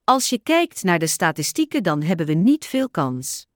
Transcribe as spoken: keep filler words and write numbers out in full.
Als je kijkt naar de statistieken, dan hebben we niet veel kans.